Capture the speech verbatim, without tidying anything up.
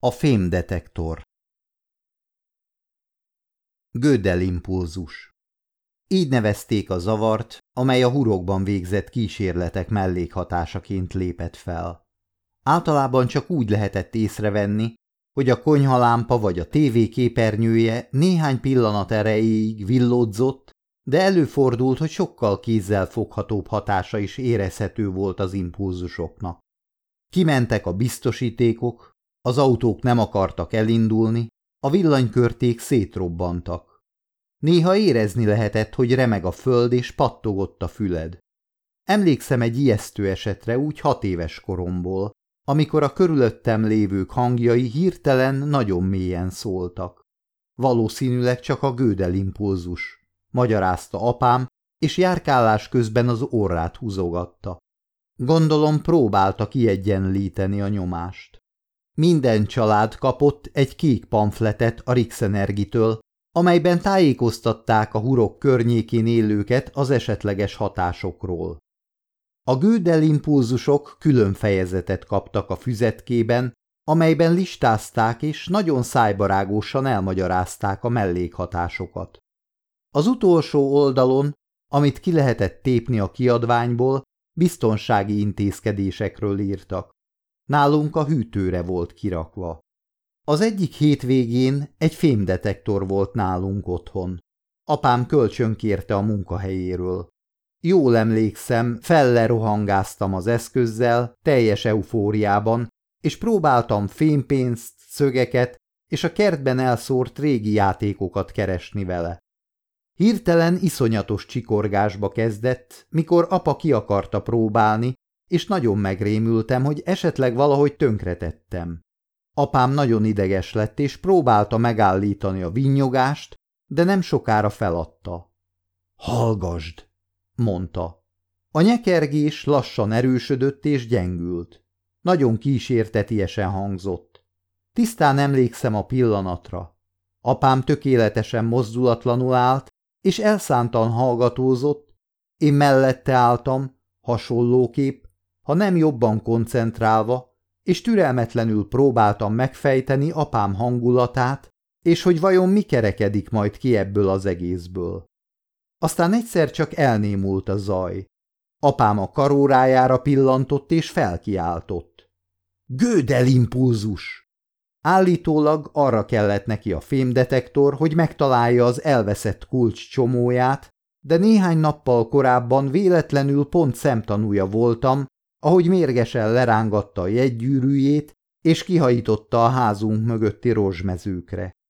A fémdetektor. Gödel impulzus. Így nevezték a zavart, amely a hurokban végzett kísérletek mellékhatásaként lépett fel. Általában csak úgy lehetett észrevenni, hogy a konyhalámpa vagy a tévé képernyője néhány pillanat erejéig villódzott, de előfordult, hogy sokkal kézzelfoghatóbb hatása is érezhető volt az impulzusoknak. Kimentek a biztosítékok, az autók nem akartak elindulni, a villanykörték szétrobbantak. Néha érezni lehetett, hogy remeg a föld és pattogott a füled. Emlékszem egy ijesztő esetre úgy hat éves koromból, amikor a körülöttem lévők hangjai hirtelen nagyon mélyen szóltak. Valószínűleg csak a Gödel impulzus, magyarázta apám, és járkálás közben az orrát húzogatta. Gondolom próbálta kiegyenlíteni a nyomást. Minden család kapott egy kék pamfletet a Rixenergitől, amelyben tájékoztatták a hurok környékén élőket az esetleges hatásokról. A Gödel impulzusok külön fejezetet kaptak a füzetkében, amelyben listázták és nagyon szájbarágosan elmagyarázták a mellékhatásokat. Az utolsó oldalon, amit ki lehetett tépni a kiadványból, biztonsági intézkedésekről írtak. Nálunk a hűtőre volt kirakva. Az egyik hétvégén egy fémdetektor volt nálunk otthon. Apám kölcsönkérte a munkahelyéről. Jól emlékszem, fellerohangáztam az eszközzel, teljes eufóriában, és próbáltam fémpénzt, szögeket és a kertben elszórt régi játékokat keresni vele. Hirtelen iszonyatos csikorgásba kezdett, mikor apa ki akarta próbálni, és nagyon megrémültem, hogy esetleg valahogy tönkretettem. Apám nagyon ideges lett, és próbálta megállítani a vinyogást, de nem sokára feladta. Hallgasd, mondta. A nyekergés lassan erősödött és gyengült. Nagyon kísértetiesen hangzott. Tisztán emlékszem a pillanatra. Apám tökéletesen mozdulatlanul állt, és elszántan hallgatózott, én mellette álltam, hasonlóképp, ha nem jobban koncentrálva, és türelmetlenül próbáltam megfejteni apám hangulatát, és hogy vajon mi kerekedik majd ki ebből az egészből. Aztán egyszer csak elnémult a zaj. Apám a karórájára pillantott és felkiáltott. Gödel impulzus! Állítólag arra kellett neki a fémdetektor, hogy megtalálja az elveszett kulcs csomóját, de néhány nappal korábban véletlenül pont szemtanúja voltam, ahogy mérgesen lerángatta a jegygyűrűjét, és kihajította a házunk mögötti rozsmezőkre.